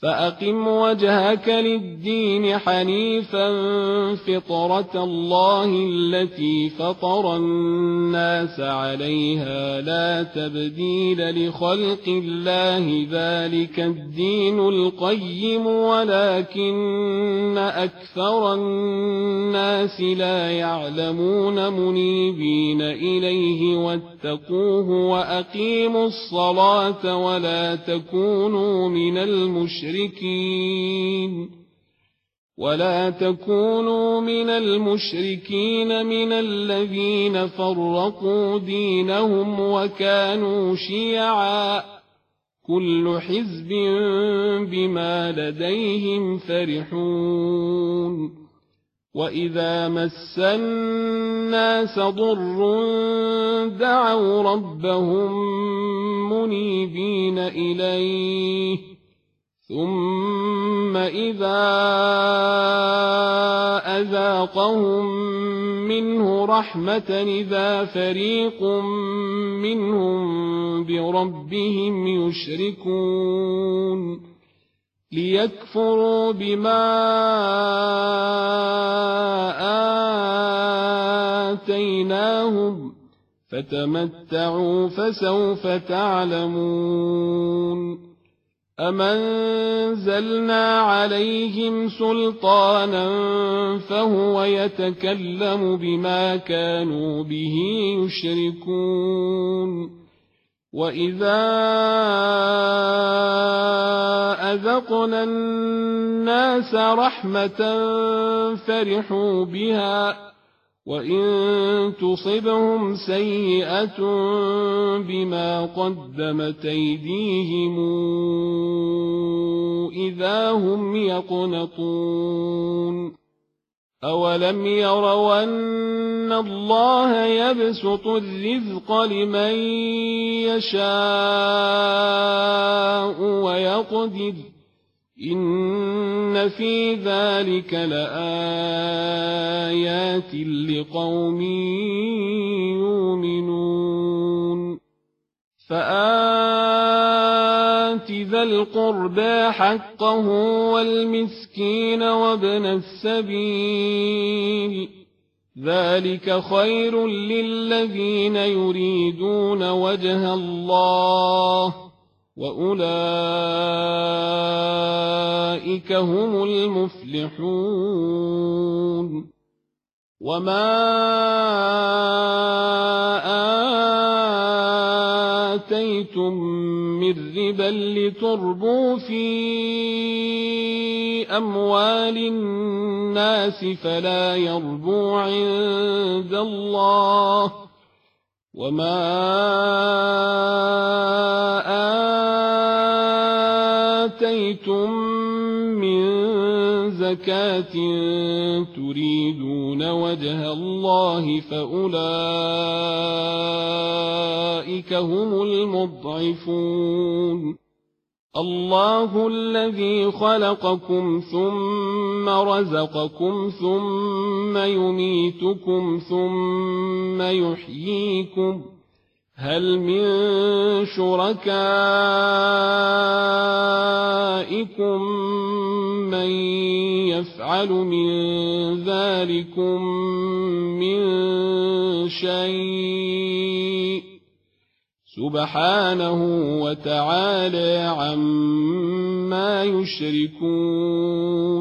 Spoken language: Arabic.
فأقم وجهك للدين حنيفا فطرة الله التي فطر الناس عليها لا تبديل لخلق الله ذلك الدين القيم ولكن أكثر الناس لا يعلمون منيبين إليه واتقوه وأقيموا الصلاة ولا تكونوا من المشركين من الذين فرقوا دينهم وكانوا شيعا كل حزب بما لديهم فرحون وإذا مس الناس ضر دعوا ربهم منيبين إليه ثم إذا أذاقهم منه رحمة إذا فريق منهم بربهم يشركون ليكفروا بما آتيناهم فتمتعوا فسوف تعلمون أم أنزلنا عليهم سلطانا فهو يتكلم بما كانوا به يشركون وإذا أذقنا الناس رحمة فرحوا بها وإن تصبهم سيئة بما قدمت أيديهم إذا هم يقنطون أولم يروا أن الله يبسط الرزق لمن يشاء ويقدر إن في ذلك لآيات لقوم يؤمنون فآت ذا القربى حقه والمسكين وابن السبيل ذلك خير للذين يريدون وجه الله وأولئك هم المفلحون وما آتيتم من ربا لتربوا في أموال الناس فلا يربو عند الله وما آتيتم من زكاة تريدون وجه الله فأولئك هم المضعفون الله الذي خلقكم ثم رزقكم ثم يميتكم ثم يحييكم هل من شركائكم من يفعل من ذلكم من شيء سبحانه وتعالى عما يشركون